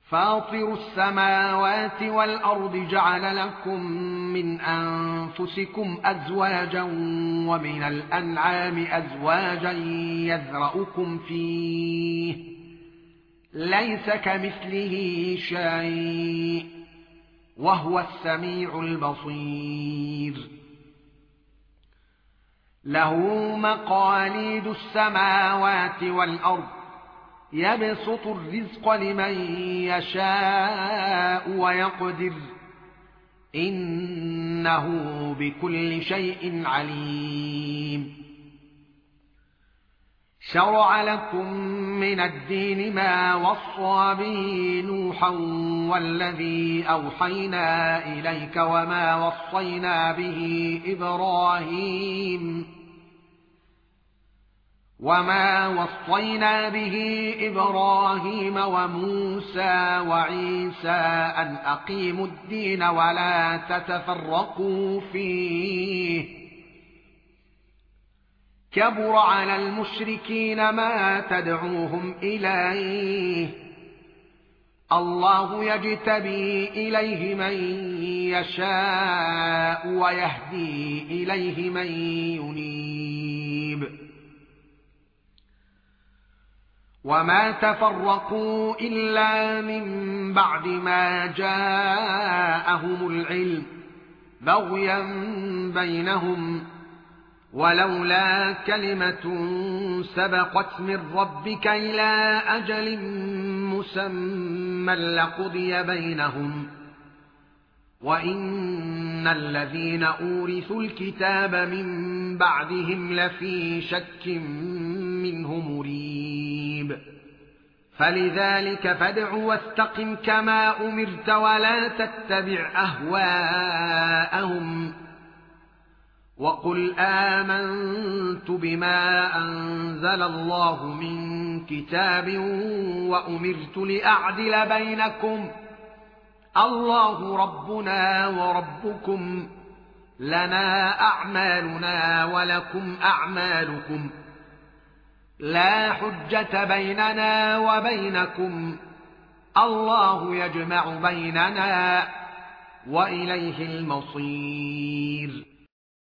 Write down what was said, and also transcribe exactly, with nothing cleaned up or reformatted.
فاطر السماوات والأرض جعل لكم من أنفسكم أزواجا ومن الأنعام أزواجا يذرأكم فيه ليس كمثله شيء وهو السميع البصير له مقاليد السماوات والأرض يبسط الرزق لمن يشاء ويقدر إنه بكل شيء عليم شرع لكم من الدين ما وصى به نوحا والذي أوحينا إليك وما وصينا به إبراهيم وما وصينا به إبراهيم وموسى وعيسى أن أقيموا الدين ولا تتفرقوا فيه كبر على المشركين ما تدعوهم إليه الله يجتبي إليه من يشاء ويهدي إليه من ينيب وما تفرقوا إلا من بعد ما جاءهم العلم بغيا بينهم ولولا كلمة سبقت من ربك إلى أجل مسمى لقضي بينهم وإن الذين أورثوا الكتاب من بعدهم لفي شك منه مريب فلذلك فادع واستقم كما أمرت ولا تتبع أهواءهم وقل آمنت بما أنزل الله من كتاب وأمرت لأعدل بينكم الله ربنا وربكم لنا أعمالنا ولكم أعمالكم لا حجة بيننا وبينكم الله يجمع بيننا وإليه المصير